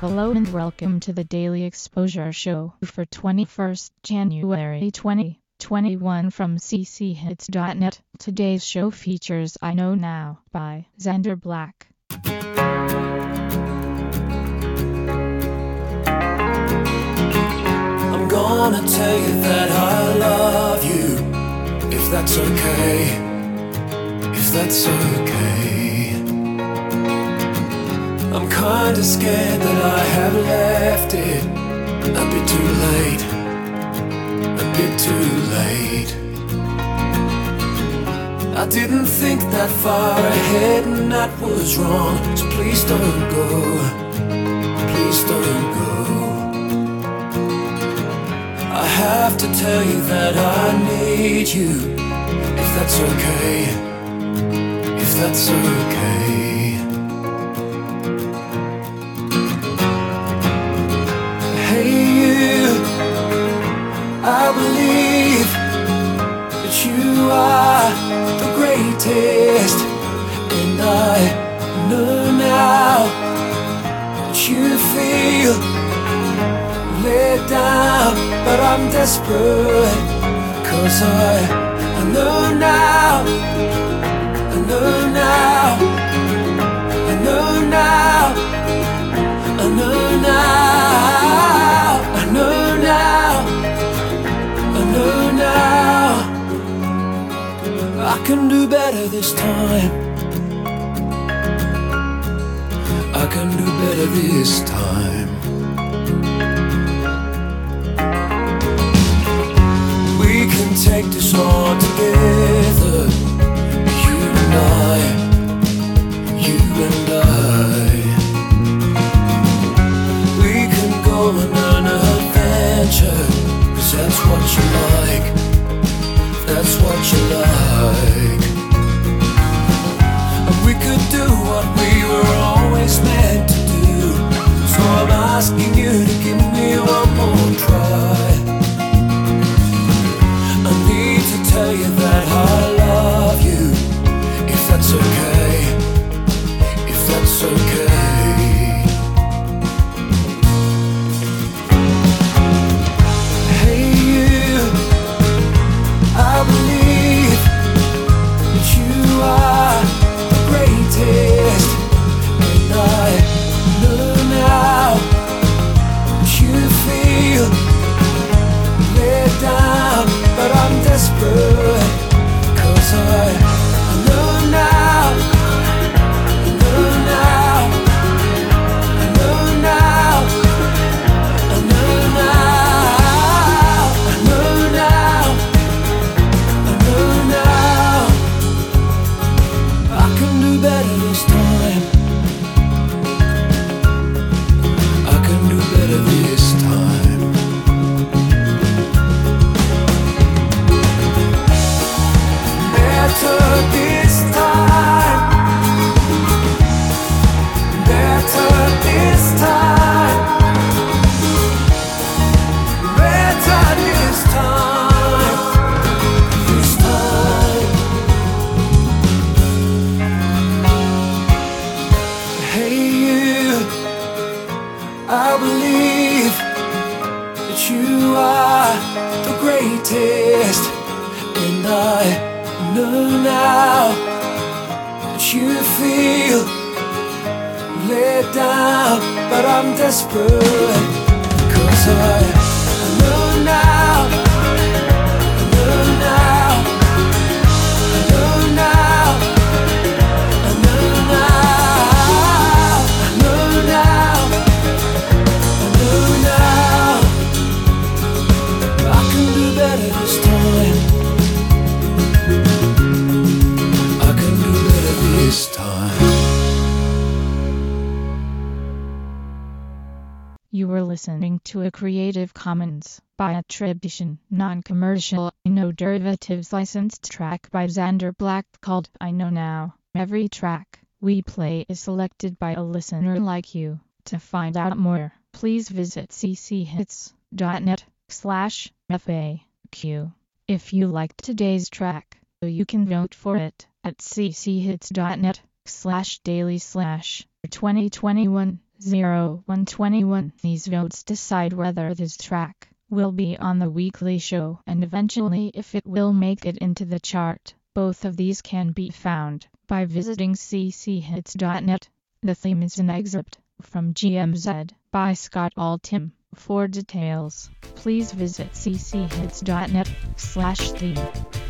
Hello and welcome to the Daily Exposure Show for 21st January 2021 from cchits.net. Today's show features I Know Now by Xander Black. I'm gonna tell you that I love you, if that's okay, if that's okay. I'm kinda scared that I have left it a bit too late, a bit too late. I didn't think that far ahead and that was wrong, so please don't go, please don't go. I have to tell you that I need you, if that's okay, if that's okay. Hey you, I believe that you are the greatest, and I know now that you feel let down, but I'm desperate, 'cause I know now, I know now, I know now, I know now, I know now, I know now. I can do better this time, I can do better this time. We can take this on together, you and I, you and I. We can go on an adventure, 'cause that's what you like, that's what you like. And we could do what we were always meant to do, so I'm asking you to give me one more try. I need to tell you that I love you, if that's okay, if that's okay. Hey you, I believe that you are the greatest, and I know now that you feel let down, but I'm desperate, 'cause I know now, I know now, I know now, I know now, I know now, I know now. I can do better this time, I can do better this time. Better this time, better this time, better this time, this time. Hey you, I believe that you are the greatest, and I know now that you feel let down, but I'm desperate, 'cause I know now, I know now, I know now, I know now, I know now, I know now. I can do better this time, I can do better this time. You were listening to a Creative Commons by attribution, non-commercial, no derivatives licensed track by Xander Black called I Know Now. Every track we play is selected by a listener like you. To find out more, please visit cchits.net/FAQ. If you liked today's track, you can vote for it at cchits.net/daily/2021. 0121. These votes decide whether this track will be on the weekly show and eventually if it will make it into the chart. Both of these can be found by visiting cchits.net. The theme is an excerpt from GMZ by Scott Altham. For details, please visit cchits.net/theme.